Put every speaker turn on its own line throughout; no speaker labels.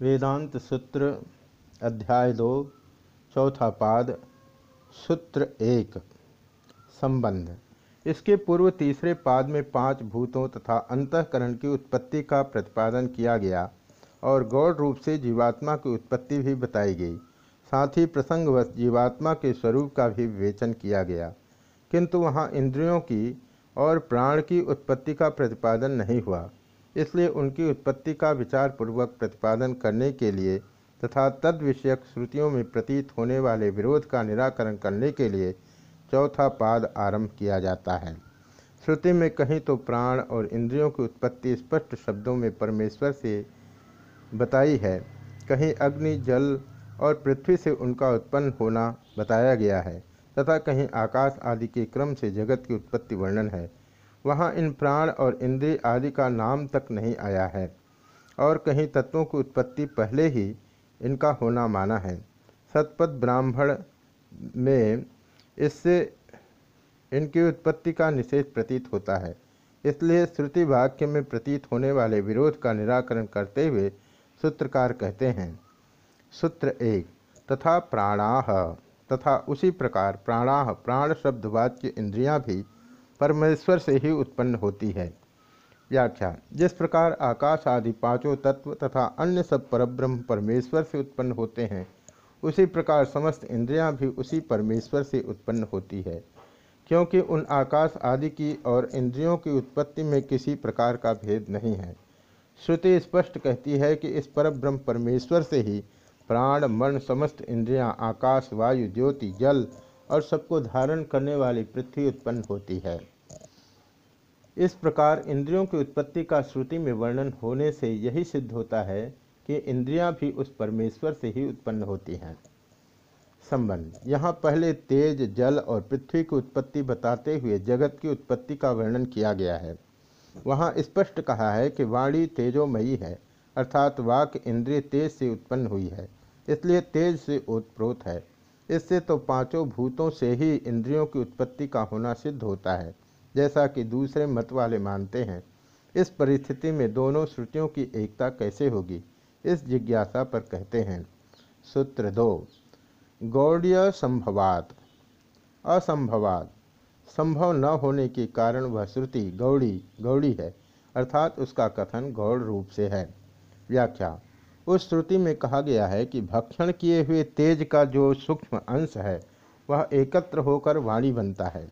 वेदांत सूत्र अध्याय 2 चौथा पाद सूत्र 1 संबंध। इसके पूर्व तीसरे पाद में 5 भूतों तथा अंतःकरण की उत्पत्ति का प्रतिपादन किया गया और गौण रूप से जीवात्मा की उत्पत्ति भी बताई गई। साथ ही प्रसंगवश जीवात्मा के स्वरूप का भी विवेचन किया गया, किंतु वहाँ इंद्रियों की और प्राण की उत्पत्ति का प्रतिपादन नहीं हुआ। इसलिए उनकी उत्पत्ति का विचार पूर्वक प्रतिपादन करने के लिए तथा तद विषयक श्रुतियों में प्रतीत होने वाले विरोध का निराकरण करने के लिए चौथा पाद आरंभ किया जाता है। श्रुति में कहीं तो प्राण और इंद्रियों की उत्पत्ति स्पष्ट शब्दों में परमेश्वर से बताई है, कहीं अग्नि, जल और पृथ्वी से उनका उत्पन्न होना बताया गया है तथा कहीं आकाश आदि के क्रम से जगत की उत्पत्ति वर्णन है। वहाँ इन प्राण और इंद्रिय आदि का नाम तक नहीं आया है और कहीं तत्वों की उत्पत्ति पहले ही इनका होना माना है। सतपथ ब्राह्मण में इससे इनकी उत्पत्ति का निषेध प्रतीत होता है। इसलिए श्रुति वाक्य में प्रतीत होने वाले विरोध का निराकरण करते हुए सूत्रकार कहते हैं। सूत्र 1 तथा प्राणाः, तथा उसी प्रकार प्राणाः प्राण शब्दवाच्य इंद्रियां भी परमेश्वर से ही उत्पन्न होती है। व्याख्या। जिस प्रकार आकाश आदि 5 तत्व तथा अन्य सब परब्रह्म परमेश्वर से उत्पन्न होते हैं, उसी प्रकार समस्त इंद्रियां भी उसी परमेश्वर से उत्पन्न होती है, क्योंकि उन आकाश आदि की और इंद्रियों की उत्पत्ति में किसी प्रकार का भेद नहीं है। श्रुति स्पष्ट कहती है कि इस परब्रह्म परमेश्वर से ही प्राण, मन, समस्त इंद्रियां, आकाश, वायु, ज्योति, जल और सबको धारण करने वाली पृथ्वी उत्पन्न होती है। इस प्रकार इंद्रियों की उत्पत्ति का श्रुति में वर्णन होने से यही सिद्ध होता है कि इंद्रियां भी उस परमेश्वर से ही उत्पन्न होती हैं। संबंध। यहाँ पहले तेज, जल और पृथ्वी की उत्पत्ति बताते हुए जगत की उत्पत्ति का वर्णन किया गया है। वहाँ स्पष्ट कहा है कि वाणी तेजोमयी है, अर्थात वाक इंद्रिय तेज से उत्पन्न हुई है, इसलिए तेज से ओतप्रोत है। इससे तो 5 भूतों से ही इंद्रियों की उत्पत्ति का होना सिद्ध होता है, जैसा कि दूसरे मत वाले मानते हैं। इस परिस्थिति में दोनों श्रुतियों की एकता कैसे होगी, इस जिज्ञासा पर कहते हैं। सूत्र 2 गौड़ीय संभवात्। असंभवात् संभव न होने के कारण वह श्रुति गौड़ी है, अर्थात उसका कथन गौड़ रूप से है। व्याख्या। उस श्रुति में कहा गया है कि भक्षण किए हुए तेज का जो सूक्ष्म अंश है वह एकत्र होकर वाणी बनता है।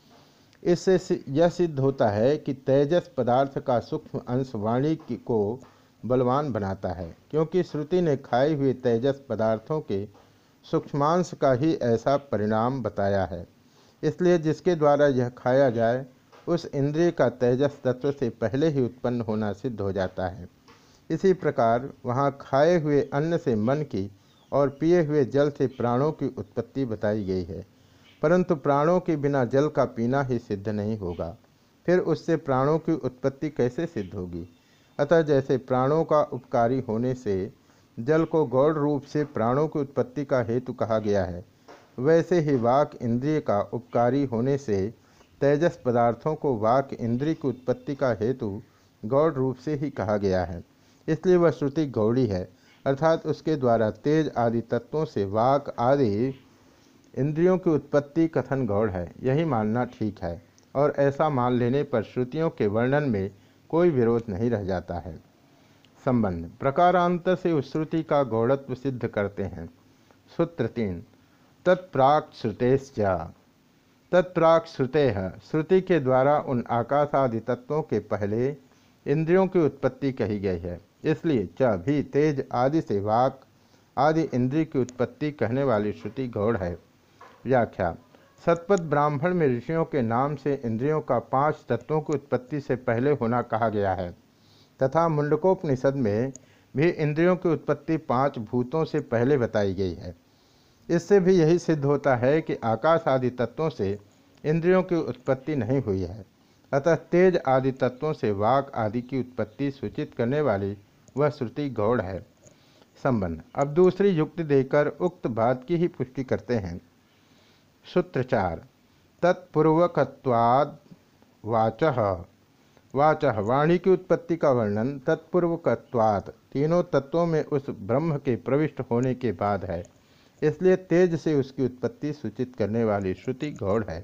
इससे यह सिद्ध होता है कि तेजस पदार्थ का सूक्ष्म अंश वाणी को बलवान बनाता है, क्योंकि श्रुति ने खाए हुए तेजस पदार्थों के सूक्ष्मांश का ही ऐसा परिणाम बताया है। इसलिए जिसके द्वारा यह खाया जाए उस इंद्रिय का तेजस तत्व से पहले ही उत्पन्न होना सिद्ध हो जाता है। इसी प्रकार वहाँ खाए हुए अन्न से मन की और पिए हुए जल से प्राणों की उत्पत्ति बताई गई है, परंतु प्राणों के बिना जल का पीना ही सिद्ध नहीं होगा, फिर उससे प्राणों की उत्पत्ति कैसे सिद्ध होगी। अतः जैसे प्राणों का उपकारी होने से जल को गौड़ रूप से प्राणों की उत्पत्ति का हेतु कहा गया है, वैसे ही वाक इंद्रिय का उपकारी होने से तेजस पदार्थों को वाक इंद्रिय की उत्पत्ति का हेतु गौड़ रूप से ही कहा गया है। इसलिए वह श्रुति गौड़ी है, अर्थात उसके द्वारा तेज आदि तत्वों से वाक आदि इंद्रियों की उत्पत्ति कथन गौड़ है। यही मानना ठीक है, और ऐसा मान लेने पर श्रुतियों के वर्णन में कोई विरोध नहीं रह जाता है। संबंध। प्रकारांतर से उस श्रुति का गौड़त्व सिद्ध करते हैं। सूत्र 3 तत्प्राक श्रुतेश्च। तत्प्राक श्रुतेः श्रुति के द्वारा उन आकाश आदि तत्वों के पहले इंद्रियों की उत्पत्ति कही गई है, इसलिए च भी तेज आदि से वाक आदि इंद्रिय की उत्पत्ति कहने वाली श्रुति गौड़ है। व्याख्या। सतपथ ब्राह्मण में ऋषियों के नाम से इंद्रियों का 5 तत्वों की उत्पत्ति से पहले होना कहा गया है, तथा मुंडकोपनिषद में भी इंद्रियों की उत्पत्ति 5 भूतों से पहले बताई गई है। इससे भी यही सिद्ध होता है कि आकाश आदि तत्वों से इंद्रियों की उत्पत्ति नहीं हुई है, अतः तेज आदि तत्वों से वाक आदि की उत्पत्ति सूचित करने वाली वह श्रुति गौड़ है। संबंध। अब दूसरी युक्ति देकर उक्त बात की ही पुष्टि करते हैं। सूत्र 4 तत्पूर्वकत्वाद् वाचः। वाचः वाणी की उत्पत्ति का वर्णन तत्पूर्वकत्वात् तीनों तत्वों में उस ब्रह्म के प्रविष्ट होने के बाद है, इसलिए तेज से उसकी उत्पत्ति सूचित करने वाली श्रुति गौड़ है।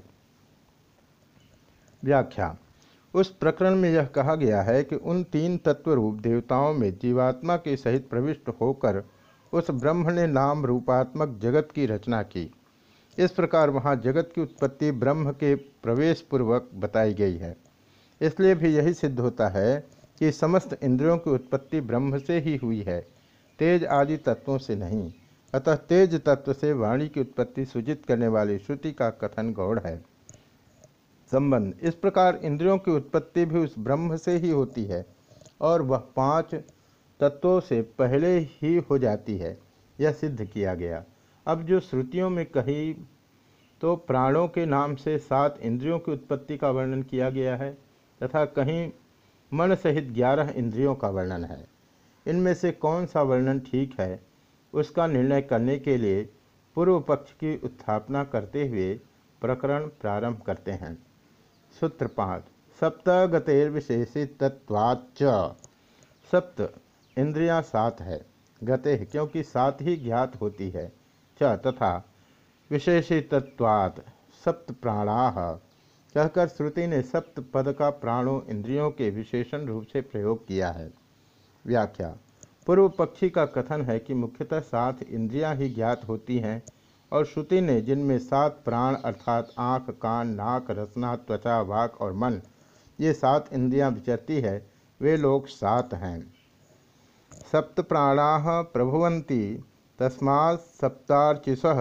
व्याख्या। उस प्रकरण में यह कहा गया है कि उन तीन तत्व रूप देवताओं में जीवात्मा के सहित प्रविष्ट होकर उस ब्रह्म ने नाम रूपात्मक जगत की रचना की। इस प्रकार वहाँ जगत की उत्पत्ति ब्रह्म के प्रवेश पूर्वक बताई गई है। इसलिए भी यही सिद्ध होता है कि समस्त इंद्रियों की उत्पत्ति ब्रह्म से ही हुई है, तेज आदि तत्वों से नहीं। अतः तेज तत्व से वाणी की उत्पत्ति सूचित करने वाली श्रुति का कथन गौड़ है। संबंध। इस प्रकार इंद्रियों की उत्पत्ति भी उस ब्रह्म से ही होती है और वह पांच तत्वों से पहले ही हो जाती है, यह सिद्ध किया गया। अब जो श्रुतियों में कही तो प्राणों के नाम से 7 इंद्रियों की उत्पत्ति का वर्णन किया गया है तथा कहीं मन सहित 11 इंद्रियों का वर्णन है। इनमें से कौन सा वर्णन ठीक है उसका निर्णय करने के लिए पूर्व पक्ष की उत्थापना करते हुए प्रकरण प्रारंभ करते हैं। सूत्र 5। सप्त गतेर्विशेषितत्वाच्च। सप्त इंद्रियां 7 है, गते क्योंकि 7 ही ज्ञात होती है, च तथा विशेषितत्वात् सप्त प्राणाः कहकर श्रुति ने सप्त पद का प्राणों इंद्रियों के विशेषण रूप से प्रयोग किया है। व्याख्या। पूर्व पक्षी का कथन है कि मुख्यतः 7 इंद्रियां ही ज्ञात होती हैं और श्रुति ने जिनमें 7 प्राण अर्थात आँख, कान, नाक, रसना, त्वचा, वाक और मन, ये 7 इंद्रियां विचरती है, वे लोग 7 हैं। सप्त प्राणाः प्रभुवन्ति तस्मात् सप्तार्चिषः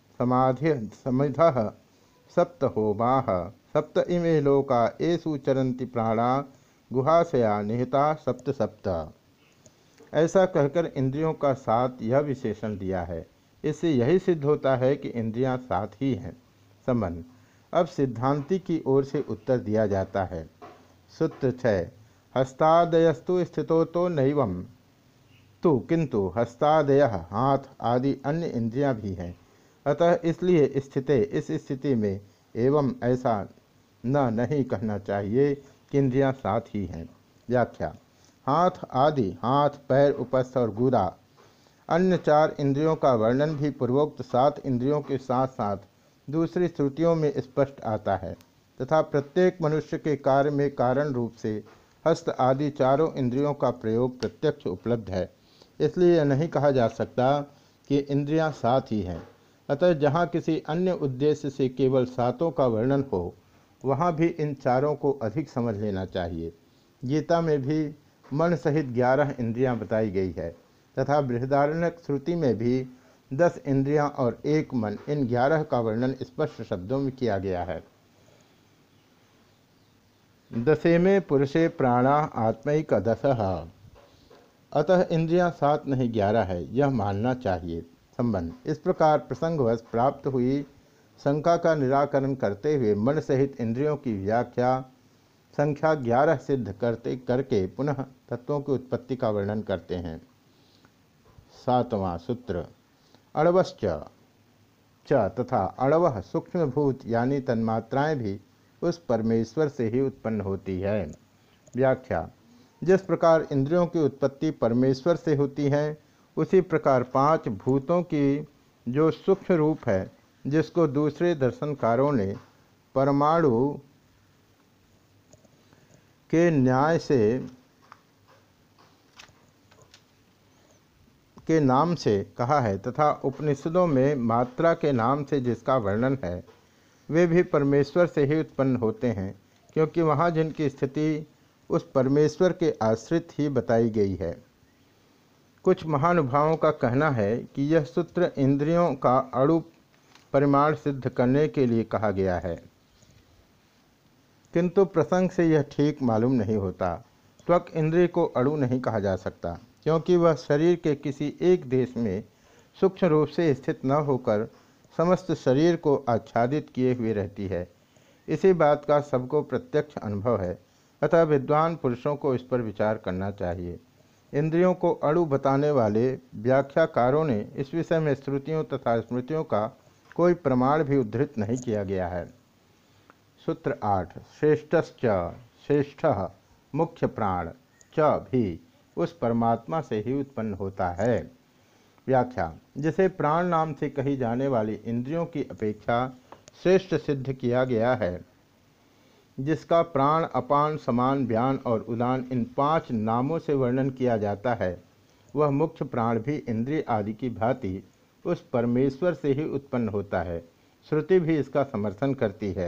समिधः सप्त होमाः सप्त इमे लोका एषु चरन्ति प्राणा गुहाशया निहिता सप्त सप्त। ऐसा कहकर इंद्रियों का 7 यह विशेषण दिया है। इससे यही सिद्ध होता है कि इंद्रियां 7 ही हैं। संबंध। अब सिद्धांति की ओर से उत्तर दिया जाता है। सूत्र 6। हस्तादयस्तु स्थितो तो नैवम तो किंतु हस्तादयः हाथ आदि अन्य इंद्रियां भी हैं। अतः इसलिए स्थिते इस स्थिति में एवं ऐसा नहीं कहना चाहिए कि इंद्रियां 7 ही हैं। व्याख्या। हाथ आदि हाथ, पैर, उपस्थ और गुदा अन्य 4 इंद्रियों का वर्णन भी पूर्वोक्त 7 इंद्रियों के साथ साथ दूसरी श्रुतियों में स्पष्ट आता है तथा प्रत्येक मनुष्य के कार्य में कारण रूप से हस्त आदि चारों इंद्रियों का प्रयोग प्रत्यक्ष उपलब्ध है। इसलिए यह नहीं कहा जा सकता कि इंद्रियां 7 ही हैं। अतः जहाँ किसी अन्य उद्देश्य से केवल 7 का वर्णन हो, वहाँ भी इन चारों को अधिक समझ लेना चाहिए। गीता में भी मन सहित 11 इंद्रियां बताई गई है तथा बृहदारण्यक श्रुति में भी 10 इंद्रियां और 1 मन, इन 11 का वर्णन स्पष्ट शब्दों में किया गया है। दशेमे पुरुषे प्राणा आत्मैक दशः। अतः इंद्रियां 7 नहीं 11 है, यह मानना चाहिए। संबंध। इस प्रकार प्रसंगवश प्राप्त हुई शंका का निराकरण करते हुए मन सहित इंद्रियों की व्याख्या संख्या 11 सिद्ध करके पुनः तत्वों की उत्पत्ति का वर्णन करते हैं। 7वां सूत्र। अणवश्च च तथा अणवः सूक्ष्मभूत यानी तन्मात्राएं भी उस परमेश्वर से ही उत्पन्न होती है। व्याख्या। जिस प्रकार इंद्रियों की उत्पत्ति परमेश्वर से होती है, उसी प्रकार 5 भूतों की जो सूक्ष्म रूप है, जिसको दूसरे दर्शनकारों ने परमाणु के न्याय से के नाम से कहा है तथा उपनिषदों में मात्रा के नाम से जिसका वर्णन है, वे भी परमेश्वर से ही उत्पन्न होते हैं, क्योंकि वहाँ जिनकी स्थिति उस परमेश्वर के आश्रित ही बताई गई है। कुछ महानुभावों का कहना है कि यह सूत्र इंद्रियों का अणु परिमाण सिद्ध करने के लिए कहा गया है, किंतु प्रसंग से यह ठीक मालूम नहीं होता। त्वक इंद्रिय को अणु नहीं कहा जा सकता, क्योंकि वह शरीर के किसी एक देश में सूक्ष्म रूप से स्थित न होकर समस्त शरीर को आच्छादित किए हुए रहती है। इसी बात का सबको प्रत्यक्ष अनुभव है, अतः विद्वान पुरुषों को इस पर विचार करना चाहिए। इंद्रियों को अणु बताने वाले व्याख्याकारों ने इस विषय में श्रुतियों तथा स्मृतियों का कोई प्रमाण भी उद्धृत नहीं किया गया है। सूत्र 8। श्रेष्ठश्च श्रेष्ठः मुख्य प्राण च भी उस परमात्मा से ही उत्पन्न होता है। व्याख्या। जिसे प्राण नाम से कही जाने वाली इंद्रियों की अपेक्षा श्रेष्ठ सिद्ध किया गया है, जिसका प्राण, अपान, समान, व्यान और उदान इन 5 नामों से वर्णन किया जाता है, वह मुख्य प्राण भी इंद्रिय आदि की भांति उस परमेश्वर से ही उत्पन्न होता है। श्रुति भी इसका समर्थन करती है।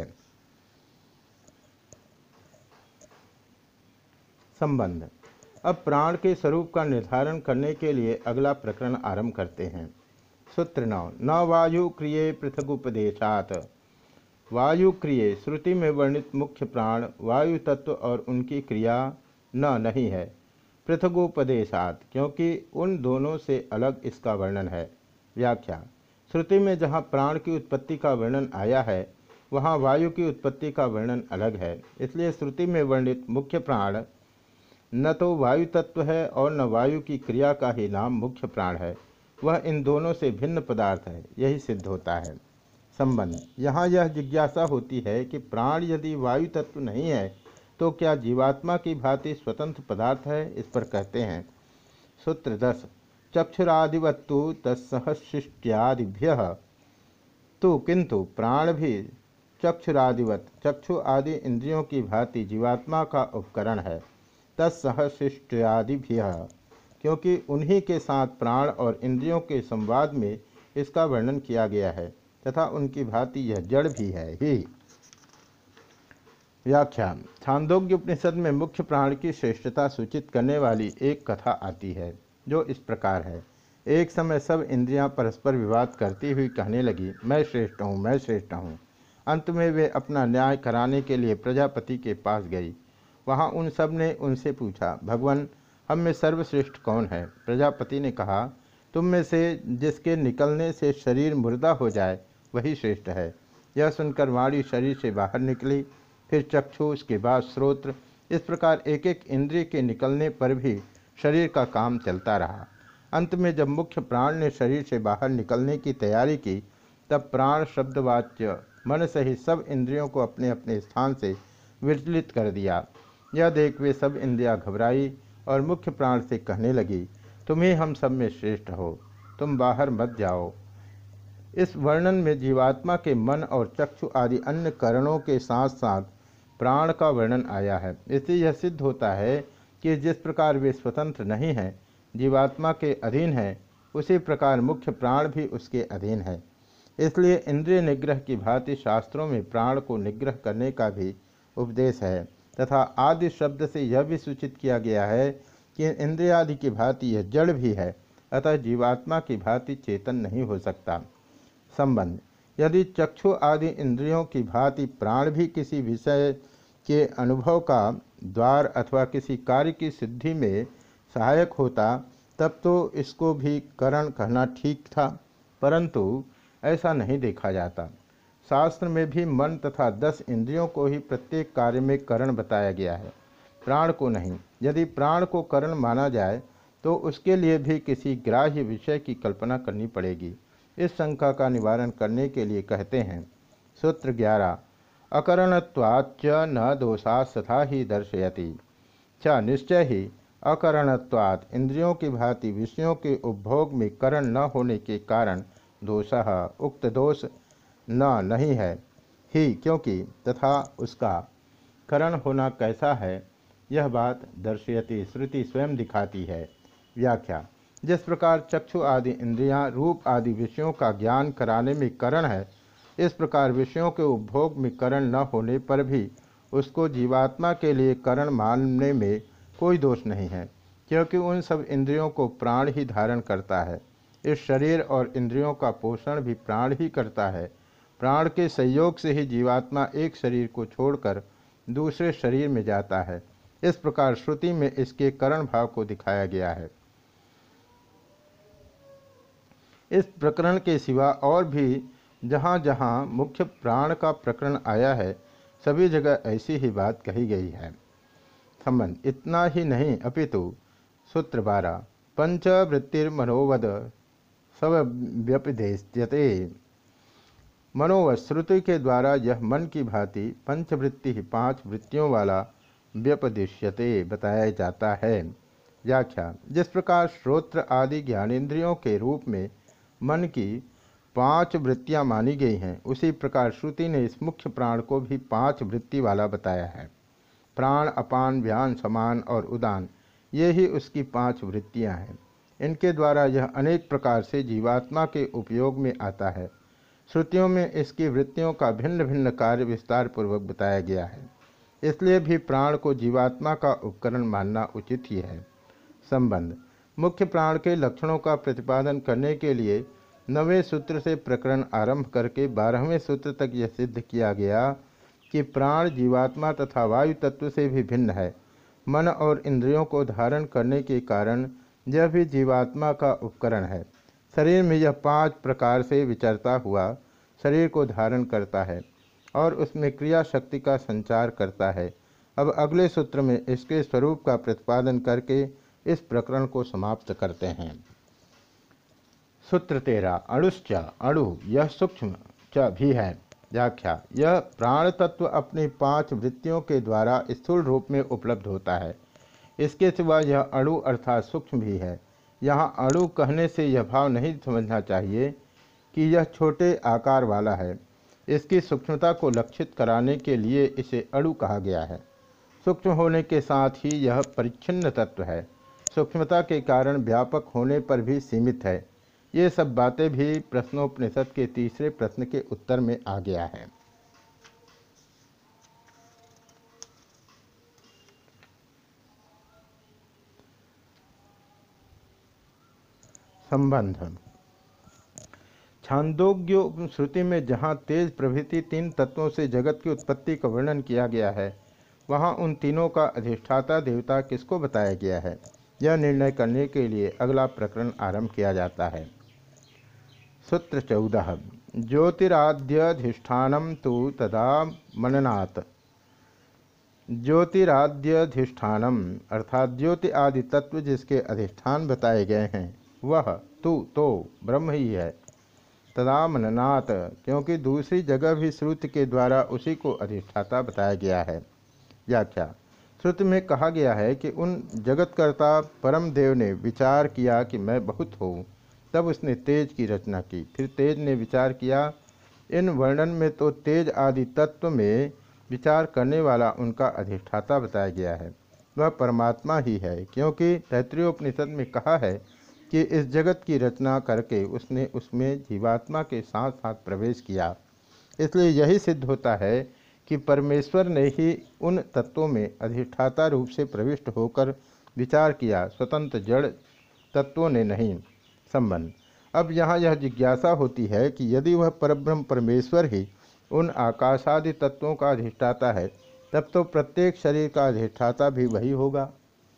संबंध। अब प्राण के स्वरूप का निर्धारण करने के लिए अगला प्रकरण आरंभ करते हैं। सूत्र 9। न वायु क्रिये पृथगुपदेशात। वायु क्रिये श्रुति में वर्णित मुख्य प्राण वायु तत्व और उनकी क्रिया न नहीं है पृथगोपदेशात, क्योंकि उन दोनों से अलग इसका वर्णन है। व्याख्या। श्रुति में जहाँ प्राण की उत्पत्ति का वर्णन आया है, वहाँ वायु की उत्पत्ति का वर्णन अलग है। इसलिए श्रुति में वर्णित मुख्य प्राण न तो वायु तत्व है और न वायु की क्रिया का ही नाम मुख्य प्राण है, वह इन दोनों से भिन्न पदार्थ है, यही सिद्ध होता है। संबंध। यहाँ यह जिज्ञासा होती है कि प्राण यदि वायु तत्व नहीं है तो क्या जीवात्मा की भांति स्वतंत्र पदार्थ है। इस पर कहते हैं। सूत्र 10। चक्षुरादिवत्तु तत्सहशिष्ट्यादिभ्य तो किंतु प्राण भी चक्षुरादिवत चक्षु आदि इंद्रियों की भांति जीवात्मा का उपकरण है। तत्सहशिष्ट्यादिभ्य, क्योंकि उन्हीं के साथ प्राण और इंद्रियों के संवाद में इसका वर्णन किया गया है तथा उनकी भांति यह जड़ भी है ही। व्याख्या। छांदोग्य उपनिषद में मुख्य प्राण की श्रेष्ठता सूचित करने वाली एक कथा आती है, जो इस प्रकार है। एक समय सब इंद्रियां परस्पर विवाद करती हुई कहने लगी, मैं श्रेष्ठ हूँ, मैं श्रेष्ठ हूँ। अंत में वे अपना न्याय कराने के लिए प्रजापति के पास गई। वहाँ उन सब ने उनसे पूछा, भगवान, हम में सर्वश्रेष्ठ कौन है। प्रजापति ने कहा, तुम में से जिसके निकलने से शरीर मुर्दा हो जाए वही श्रेष्ठ है। यह सुनकर वाणी शरीर से बाहर निकली, फिर चक्षु, उसके बाद श्रोत्र, इस प्रकार एक एक इंद्रिय के निकलने पर भी शरीर का काम चलता रहा। अंत में जब मुख्य प्राण ने शरीर से बाहर निकलने की तैयारी की, तब प्राण शब्दवाच्य मन सहित सब इंद्रियों को अपने अपने स्थान से विचलित कर दिया। यह देख वे सब इंद्रियां घबराई और मुख्य प्राण से कहने लगी, तुम ही हम सब में श्रेष्ठ हो, तुम बाहर मत जाओ। इस वर्णन में जीवात्मा के मन और चक्षु आदि अन्य करणों के साथ साथ प्राण का वर्णन आया है। इससे यह सिद्ध होता है कि जिस प्रकार वे स्वतंत्र नहीं हैं, जीवात्मा के अधीन है, उसी प्रकार मुख्य प्राण भी उसके अधीन है। इसलिए इंद्रिय निग्रह की भांति शास्त्रों में प्राण को निग्रह करने का भी उपदेश है तथा आदि शब्द से यह भी सूचित किया गया है कि इंद्रियादि की भांति यह जड़ भी है, अतः जीवात्मा की भांति चेतन नहीं हो सकता। संबंध। यदि चक्षु आदि इंद्रियों की भांति प्राण भी किसी विषय के अनुभव का द्वार अथवा किसी कार्य की सिद्धि में सहायक होता, तब तो इसको भी करण कहना ठीक था, परंतु ऐसा नहीं देखा जाता। शास्त्र में भी मन तथा 10 इंद्रियों को ही प्रत्येक कार्य में करण बताया गया है, प्राण को नहीं। यदि प्राण को करण माना जाए तो उसके लिए भी किसी ग्राह्य विषय की कल्पना करनी पड़ेगी। इस शंका का निवारण करने के लिए कहते हैं। सूत्र 11। अकरणत्वाच्च न दोषात् तथा ही दर्शयति च निश्चय ही अकरणत्वात्, इंद्रियों की भांति विषयों के उपभोग में करण न होने के कारण दोषः, उक्त दोष न नहीं है ही, क्योंकि तथा उसका करण होना कैसा है यह बात दर्शयति श्रुति स्वयं दिखाती है। व्याख्या। जिस प्रकार चक्षु आदि इंद्रियां रूप आदि विषयों का ज्ञान कराने में करण है, इस प्रकार विषयों के उपभोग में करण न होने पर भी उसको जीवात्मा के लिए करण मानने में कोई दोष नहीं है, क्योंकि उन सब इंद्रियों को प्राण ही धारण करता है। इस शरीर और इंद्रियों का पोषण भी प्राण ही करता है। प्राण के संयोग से ही जीवात्मा एक शरीर को छोड़कर दूसरे शरीर में जाता है। इस प्रकार श्रुति में इसके करण भाव को दिखाया गया है। इस प्रकरण के सिवा और भी जहाँ जहाँ मुख्य प्राण का प्रकरण आया है, सभी जगह ऐसी ही बात कही गई है। संबंध। इतना ही नहीं अपितु सूत्र 12 पंचवृत्तिर्मनोवद सव्यपदेश्यते। मनोवद श्रुति के द्वारा यह मन की भांति पंचवृत्ति 5 वृत्तियों वाला व्यपदिश्यते बताया जाता है। व्याख्या: जिस प्रकार श्रोत्र आदि ज्ञानेंद्रियों के रूप में मन की 5 वृत्तियां मानी गई हैं, उसी प्रकार श्रुति ने इस मुख्य प्राण को भी 5 वृत्ति वाला बताया है। प्राण, अपान, व्यान, समान और उदान, ये ही उसकी 5 वृत्तियां हैं। इनके द्वारा यह अनेक प्रकार से जीवात्मा के उपयोग में आता है। श्रुतियों में इसकी वृत्तियों का भिन्न भिन्न कार्य विस्तार पूर्वक बताया गया है। इसलिए भी प्राण को जीवात्मा का उपकरण मानना उचित ही है। संबंध: मुख्य प्राण के लक्षणों का प्रतिपादन करने के लिए 9वें सूत्र से प्रकरण आरंभ करके 12वें सूत्र तक यह सिद्ध किया गया कि प्राण जीवात्मा तथा वायु तत्व से भी भिन्न है। मन और इंद्रियों को धारण करने के कारण यह भी जीवात्मा का उपकरण है। शरीर में यह 5 प्रकार से विचरता हुआ शरीर को धारण करता है और उसमें क्रिया शक्ति का संचार करता है। अब अगले सूत्र में इसके स्वरूप का प्रतिपादन करके इस प्रकरण को समाप्त करते हैं। सूत्र 13 अणुश्च, अणु यह सूक्ष्म च भी है। व्याख्या: यह प्राण तत्व अपनी 5 वृत्तियों के द्वारा स्थूल रूप में उपलब्ध होता है। इसके सिवा यह अणु अर्थात सूक्ष्म भी है। यहाँ अणु कहने से यह भाव नहीं समझना चाहिए कि यह छोटे आकार वाला है। इसकी सूक्ष्मता को लक्षित कराने के लिए इसे अणु कहा गया है। सूक्ष्म होने के साथ ही यह परिच्छिन्न तत्व है। सूक्ष्मता के कारण व्यापक होने पर भी सीमित है। ये सब बातें भी प्रश्नोपनिषद के तीसरे प्रश्न के उत्तर में आ गया है। संबंध: छांदोग्य श्रुति में जहाँ तेज प्रभृति 3 तत्वों से जगत की उत्पत्ति का वर्णन किया गया है, वहाँ उन तीनों का अधिष्ठाता देवता किसको बताया गया है, यह निर्णय करने के लिए अगला प्रकरण आरंभ किया जाता है। सूत्र 14 ज्योतिराद्यधिष्ठानम तो तदा मननात्। ज्योतिराद्यधिष्ठानम अर्थात ज्योति आदि तत्व जिसके अधिष्ठान बताए गए हैं, वह तो ब्रह्म ही है। तदा मननात्, क्योंकि दूसरी जगह भी श्रुति के द्वारा उसी को अधिष्ठाता बताया गया है। व्याख्या: श्रुति में कहा गया है कि उन जगतकर्ता परम देव ने विचार किया कि मैं बहुत हूँ, तब उसने तेज की रचना की। फिर तेज ने विचार किया। इन वर्णन में तो तेज आदि तत्व में विचार करने वाला उनका अधिष्ठाता बताया गया है, वह परमात्मा ही है, क्योंकि तैत्तिरीयोपनिषद में कहा है कि इस जगत की रचना करके उसने उसमें जीवात्मा के साथ साथ प्रवेश किया। इसलिए यही सिद्ध होता है कि परमेश्वर ने ही उन तत्वों में अधिष्ठाता रूप से प्रविष्ट होकर विचार किया, स्वतंत्र जड़ तत्वों ने नहीं। संबंध: अब यहाँ यह जिज्ञासा होती है कि यदि वह परब्रह्म परमेश्वर ही उन आकाशादि तत्वों का अधिष्ठाता है, तब तो प्रत्येक शरीर का अधिष्ठाता भी वही होगा।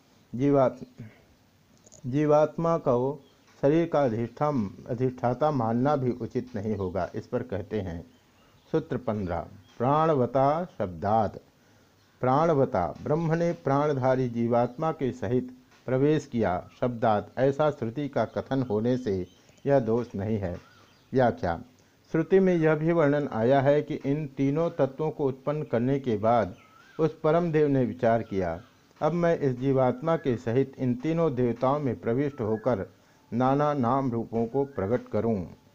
जीवात्मा को शरीर का अधिष्ठाता मानना भी उचित नहीं होगा। इस पर कहते हैं। सूत्र 15 प्राणवता शब्दात्। प्राणवता ब्रह्म ने प्राणधारी जीवात्मा के सहित प्रवेश किया शब्दात्, ऐसा श्रुति का कथन होने से यह दोष नहीं है। व्याख्या: श्रुति में यह भी वर्णन आया है कि इन तीनों तत्वों को उत्पन्न करने के बाद उस परम देव ने विचार किया, अब मैं इस जीवात्मा के सहित इन तीनों देवताओं में प्रविष्ट होकर नाना नाम रूपों को प्रकट करूं।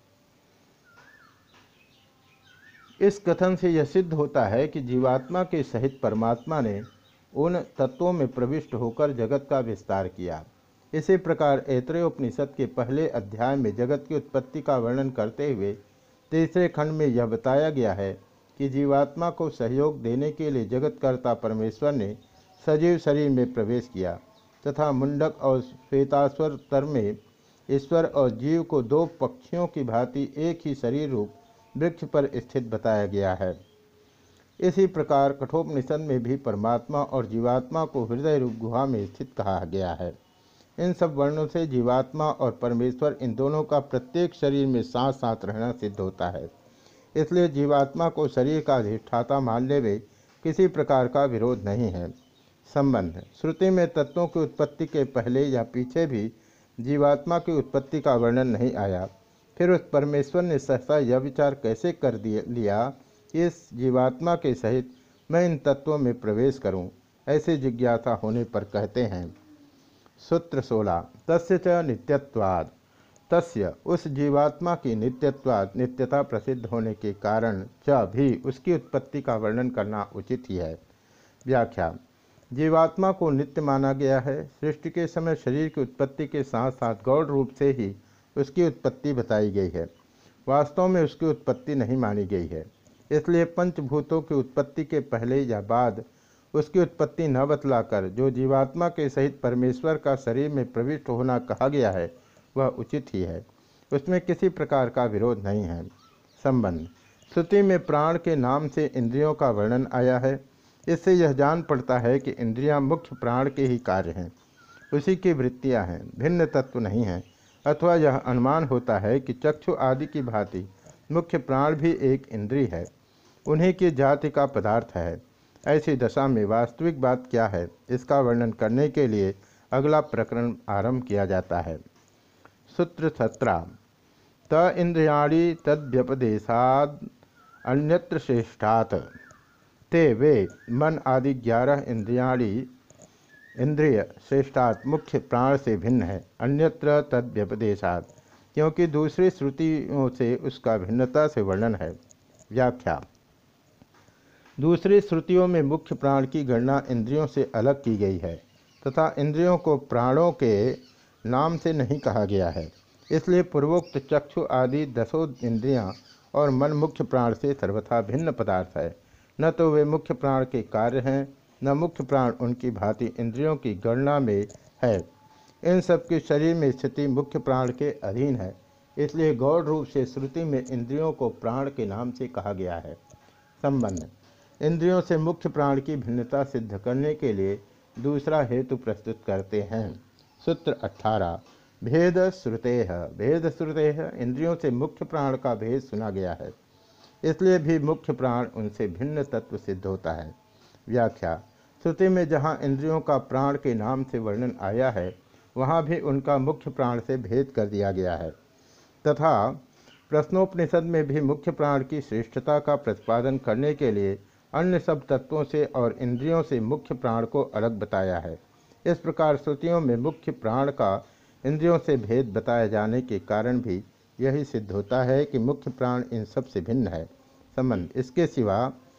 इस कथन से यह सिद्ध होता है कि जीवात्मा के सहित परमात्मा ने उन तत्वों में प्रविष्ट होकर जगत का विस्तार किया। इसी प्रकार ऐतरेयोपनिषद के पहले अध्याय में जगत की उत्पत्ति का वर्णन करते हुए तीसरे खंड में यह बताया गया है कि जीवात्मा को सहयोग देने के लिए जगतकर्ता परमेश्वर ने सजीव शरीर में प्रवेश किया तथा मुंडक और श्वेताश्वर तर में ईश्वर और जीव को 2 पक्षियों की भांति एक ही शरीर रूप वृक्ष पर स्थित बताया गया है। इसी प्रकार कठोपनिषद में भी परमात्मा और जीवात्मा को हृदय रूप गुहा में स्थित कहा गया है। इन सब वर्णों से जीवात्मा और परमेश्वर इन दोनों का प्रत्येक शरीर में साथ साथ रहना सिद्ध होता है। इसलिए जीवात्मा को शरीर का अधिष्ठाता मानने में किसी प्रकार का विरोध नहीं है। संबंध: श्रुति में तत्वों की उत्पत्ति के पहले या पीछे भी जीवात्मा की उत्पत्ति का वर्णन नहीं आया। फिर उस परमेश्वर ने सहसा यह विचार कैसे कर लिया कि इस जीवात्मा के सहित मैं इन तत्वों में प्रवेश करूं। ऐसे जिज्ञासा होने पर कहते हैं। सूत्र 16 तस्य च नित्यत्वात्, तस्य उस जीवात्मा की नित्यत्वात् नित्यता प्रसिद्ध होने के कारण च भी उसकी उत्पत्ति का वर्णन करना उचित ही है। व्याख्या। जीवात्मा को नित्य माना गया है। सृष्टि के समय शरीर की उत्पत्ति के साथ साथ गौण रूप से ही उसकी उत्पत्ति बताई गई है, वास्तव में उसकी उत्पत्ति नहीं मानी गई है। इसलिए पंचभूतों की उत्पत्ति के पहले या बाद उसकी उत्पत्ति न बतलाकर जो जीवात्मा के सहित परमेश्वर का शरीर में प्रविष्ट होना कहा गया है वह उचित ही है, उसमें किसी प्रकार का विरोध नहीं है। संबंध। श्रुति में प्राण के नाम से इंद्रियों का वर्णन आया है। इससे यह जान पड़ता है कि इंद्रियां मुख्य प्राण के ही कार्य हैं, उसी की वृत्तियां हैं, भिन्न तत्व नहीं हैं। अथवा यह अनुमान होता है कि चक्षु आदि की भांति मुख्य प्राण भी एक इंद्रिय है, उन्हीं की जाति का पदार्थ है। ऐसी दशा में वास्तविक बात क्या है, इसका वर्णन करने के लिए अगला प्रकरण आरंभ किया जाता है। सूत्र 17 त इंद्रियाणि तद्व्यपदेशाद अन्यत्र श्रेष्ठात्, ते वे मन आदि 11 इंद्रिय श्रेष्ठात् मुख्य प्राण से भिन्न है, अन्यत्र तद्व्यपदेशात्, क्योंकि दूसरी श्रुतियों से उसका भिन्नता से वर्णन है। व्याख्या। दूसरी श्रुतियों में मुख्य प्राण की गणना इंद्रियों से अलग की गई है तथा इंद्रियों को प्राणों के नाम से नहीं कहा गया है। इसलिए पूर्वोक्त चक्षु आदि 10 इंद्रियां और मन मुख्य प्राण से सर्वथा भिन्न पदार्थ है। न तो वे मुख्य प्राण के कार्य हैं, न मुख्य प्राण उनकी भांति इंद्रियों की गणना में है। इन सब की शरीर में स्थिति मुख्य प्राण के अधीन है। इसलिए गौण रूप से श्रुति में इंद्रियों को प्राण के नाम से कहा गया है। संबंध। इंद्रियों से मुख्य प्राण की भिन्नता सिद्ध करने के लिए दूसरा हेतु प्रस्तुत करते हैं। सूत्र 18 भेद श्रुतेः, भेद श्रुतेः, इंद्रियों से मुख्य प्राण का भेद सुना गया है, इसलिए भी मुख्य प्राण उनसे भिन्न तत्व सिद्ध होता है। व्याख्या। श्रुति में जहाँ इंद्रियों का प्राण के नाम से वर्णन आया है वहाँ भी उनका मुख्य प्राण से भेद कर दिया गया है तथा प्रश्नोपनिषद में भी मुख्य प्राण की श्रेष्ठता का प्रतिपादन करने के लिए अन्य सब तत्वों से और इंद्रियों से मुख्य प्राण को अलग बताया है। इस प्रकार श्रुतियों में मुख्य प्राण का इंद्रियों से भेद बताए जाने के कारण भी यही सिद्ध होता है कि मुख्य प्राण इन सब से भिन्न है। संबंध। इसके सिवा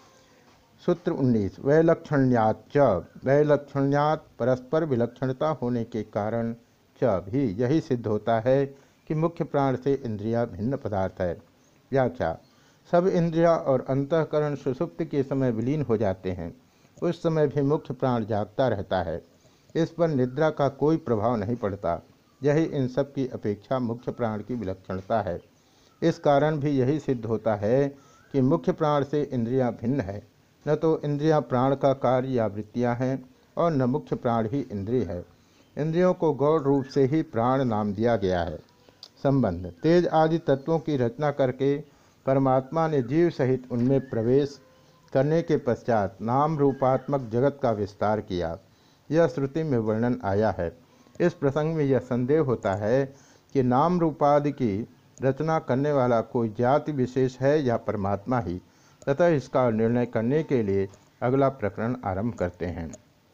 सूत्र 19 वैलक्षण्याच्च, वैलक्षण्यात् परस्पर विलक्षणता होने के कारण च भी यही सिद्ध होता है कि मुख्य प्राण से इंद्रियां भिन्न पदार्थ है। व्याख्या। सब इंद्रियां और अंतःकरण सुषुप्त के समय विलीन हो जाते हैं, उस समय भी मुख्य प्राण जागता रहता है। इस पर निद्रा का कोई प्रभाव नहीं पड़ता। यही इन सब की अपेक्षा मुख्य प्राण की विलक्षणता है। इस कारण भी यही सिद्ध होता है कि मुख्य प्राण से इंद्रियां भिन्न है। न तो इंद्रियां प्राण का कार्य या वृत्तियां हैं और न मुख्य प्राण ही इंद्रिय है। इंद्रियों को गौण रूप से ही प्राण नाम दिया गया है। संबंध। तेज आदि तत्वों की रचना करके परमात्मा ने जीव सहित उनमें प्रवेश करने के पश्चात नाम रूपात्मक जगत का विस्तार किया, यह श्रुति में वर्णन आया है। इस प्रसंग में यह संदेह होता है कि नाम रूपादि की रचना करने वाला कोई जाति विशेष है या परमात्मा ही, तथा इसका निर्णय करने के लिए अगला प्रकरण आरंभ करते हैं।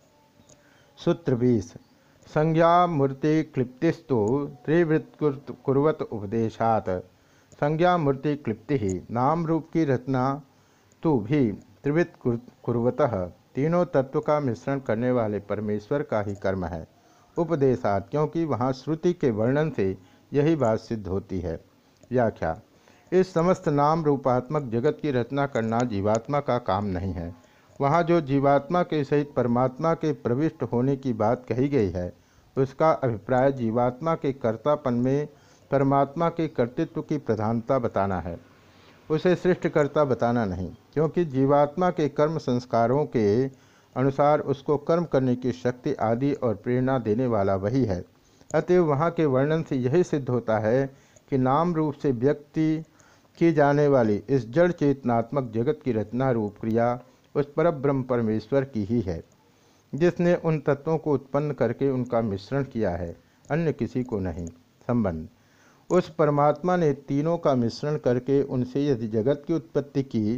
सूत्र 20 संज्ञा मूर्ति क्लिप्तिस्तु त्रिवृत्कुर्वत उपदेशात्, संज्ञा मूर्ति क्लिप्ति ही नाम रूप की रचना तो भी त्रिवृत्त कुर्वतः, तीनों तत्व का मिश्रण करने वाले परमेश्वर का ही कर्म है। उपदेशात्, क्योंकि वहाँ श्रुति के वर्णन से यही बात सिद्ध होती है। व्याख्या। इस समस्त नाम रूपात्मक जगत की रचना करना जीवात्मा का काम नहीं है। वहाँ जो जीवात्मा के सहित परमात्मा के प्रविष्ट होने की बात कही गई है उसका अभिप्राय जीवात्मा के कर्तापन में परमात्मा के कर्तृत्व की प्रधानता बताना है, उसे सृष्टिकर्ता बताना नहीं, क्योंकि जीवात्मा के कर्म संस्कारों के अनुसार उसको कर्म करने की शक्ति आदि और प्रेरणा देने वाला वही है। अतएव वहाँ के वर्णन से यही सिद्ध होता है कि नाम रूप से व्यक्ति की जाने वाली इस जड़ चेतनात्मक जगत की रचना रूप क्रिया उस परब्रह्म परमेश्वर की ही है, जिसने उन तत्वों को उत्पन्न करके उनका मिश्रण किया है, अन्य किसी को नहीं। संबंध। उस परमात्मा ने तीनों का मिश्रण करके उनसे यदि जगत की उत्पत्ति की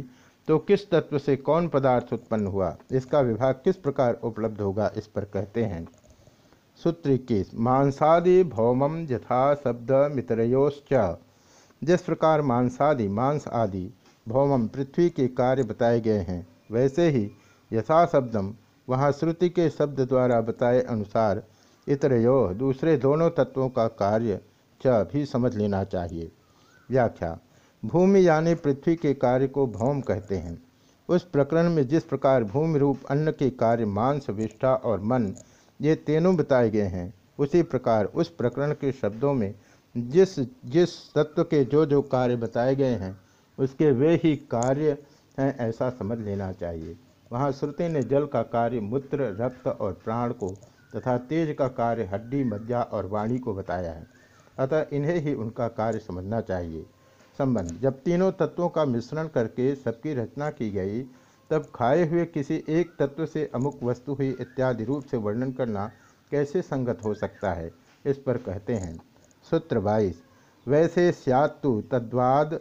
तो किस तत्व से कौन पदार्थ उत्पन्न हुआ, इसका विभाग किस प्रकार उपलब्ध होगा, इस पर कहते हैं। सूत्र 21। मांसादि भौमम यथा शब्द मितरयोश्च। जिस प्रकार मांसादि मांस आदि भौमम पृथ्वी के कार्य बताए गए हैं, वैसे ही यथा शब्दम वहाँ श्रुति के शब्द द्वारा बताए अनुसार इतरयो दूसरे दोनों तत्वों का कार्य च भी समझ लेना चाहिए। व्याख्या। भूमि यानी पृथ्वी के कार्य को भौम कहते हैं। उस प्रकरण में जिस प्रकार भूमि रूप अन्न के कार्य मांस, विष्ठा और मन ये तीनों बताए गए हैं, उसी प्रकार उस प्रकरण के शब्दों में जिस जिस तत्व के जो जो कार्य बताए गए हैं, उसके वे ही कार्य हैं, ऐसा समझ लेना चाहिए। वहाँ श्रुति ने जल का कार्य मूत्र, रक्त और प्राण को तथा तेज का कार्य हड्डी, मज्जा और वाणी को बताया है, अतः इन्हें ही उनका कार्य समझना चाहिए। संबंध। जब तीनों तत्वों का मिश्रण करके सबकी रचना की गई, तब खाए हुए किसी एक तत्व से अमुक वस्तु हुई इत्यादि रूप से वर्णन करना कैसे संगत हो सकता है, इस पर कहते हैं। सूत्र 22। वैसे स्यात्तु तद्वाद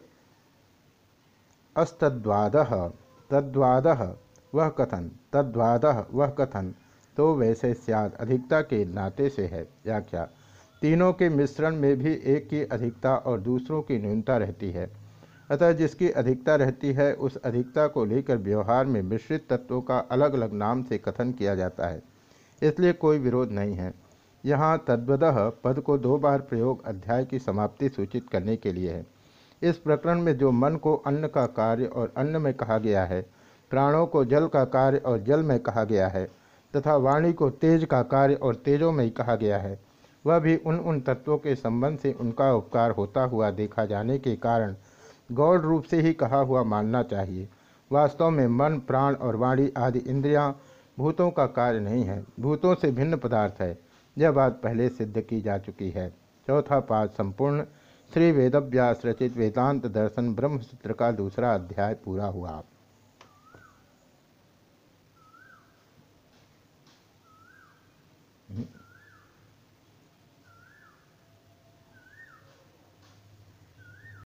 अस्तद्वादः तद्वादः वह कथन, तद्वादः वह कथन, तो वैसे स्यात् अधिकता के नाते से है। व्याख्या। तीनों के मिश्रण में भी एक की अधिकता और दूसरों की न्यूनता रहती है, अतः जिसकी अधिकता रहती है उस अधिकता को लेकर व्यवहार में मिश्रित तत्वों का अलग अलग नाम से कथन किया जाता है, इसलिए कोई विरोध नहीं है। यहाँ तद्वदः पद को 2 बार प्रयोग अध्याय की समाप्ति सूचित करने के लिए है। इस प्रकरण में जो मन को अन्न का कार्य और अन्न में कहा गया है, प्राणों को जल का कार्य और जल में कहा गया है तथा वाणी को तेज का कार्य और तेजों में कहा गया है, वह भी उन तत्वों के संबंध से उनका उपकार होता हुआ देखा जाने के कारण गौण रूप से ही कहा हुआ मानना चाहिए। वास्तव में मन, प्राण और वाणी आदि इंद्रियां भूतों का कार्य नहीं है, भूतों से भिन्न पदार्थ है। यह बात पहले सिद्ध की जा चुकी है। चौथा पाठ संपूर्ण। श्री वेदव्यास रचित वेदांत दर्शन ब्रह्मसूत्र का 2रा अध्याय पूरा हुआ।